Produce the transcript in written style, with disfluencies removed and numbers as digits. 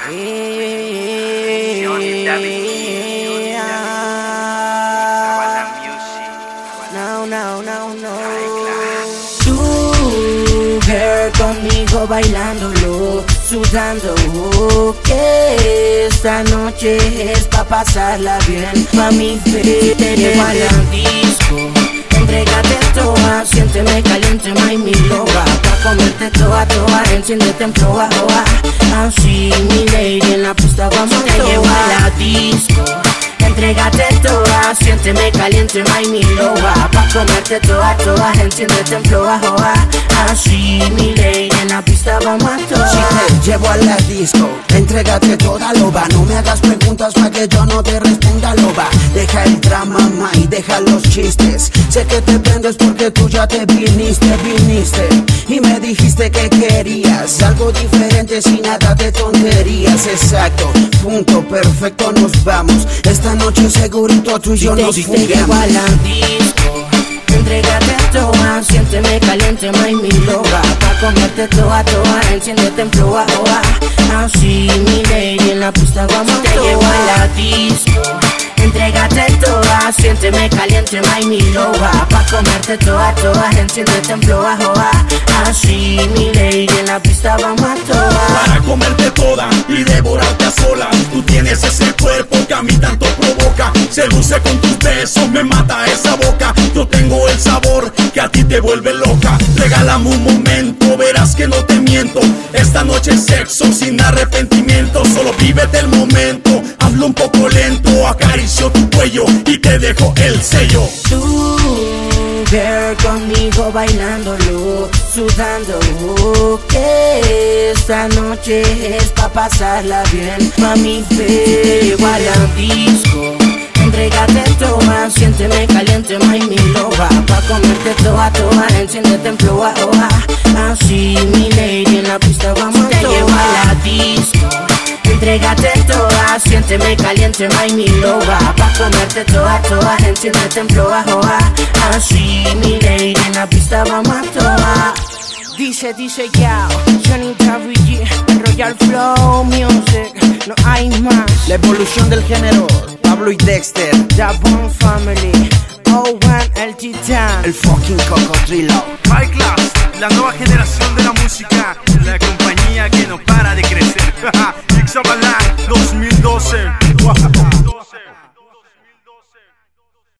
No. Tú, girl, conmigo bailándolo, sudando, que esta noche es pa' pasarla bien. Mami, te llevo a la disco, entrégate toda, siénteme caliente, mi loba, pa' comerte toda, enciéndete en proa, así mi lady, en la pista vamos a te llevo a la disco. Entrégate toda, siénteme caliente, mi loba, pa' comerte toda, enciéndete en proa, así mi lady, en la pista vamos a toa. Si te llevo a la disco, entrégate toda, loba. No me hagas preguntas pa' que yo no te responda, loba. Deja el drama, ma, y deja los chistes. Sé que te prendes porque tú ya te viniste y me dijiste que querías algo diferente sin nada de tonterías. Exacto, punto perfecto, nos vamos. Esta noche segurito tú y yo nos fugamos. Te llevo a la disco, entrégate toda, siénteme caliente, mi loba, pa' comerte toda, enciéndete en proa, así mi lady, en la pista vamos te llevo a la disco. Entrégate toda, siénteme caliente, mi loba, pa' comerte toda, enciéndete en proa, así mi lady, en la pista vamos a toa. Para comerte toda y devorarte a sola. Tú tienes ese cuerpo que a mí tanto provoca. Se luce con tus besos, me mata esa boca. Yo tengo el sabor que a ti te vuelve loca. Regálame un momento, verás que no te miento. Esta noche es sexo sin arrepentimiento. Solo vívete el momento, hablo un poco lento, acaricio tu cuello y te dejo el sello. Tú, girl, conmigo bailándolo, sudando, que esta noche es pa' pasarla bien. Mami, te llevo a la disco, entrégate toda, siénteme caliente, mi loba, pa' comerte toda, enciéndete en proa, así mi lady, en la pista vamos te llevo a la disco. Entrégate toda, siénteme caliente, mi loba, pa' comerte toda, enciéndete en proa, así mi lady, en la pista vamos a toa. Dice ya, Johnny WG, Royal Flow Music, no hay más. La evolución del género, Pablo y Dexter, The Bone Family, Owen, el Titán, el fucking cocodrilo. High Class, la nueva generación de la música, la compañía que no para de crecer. Ixabalán 2012.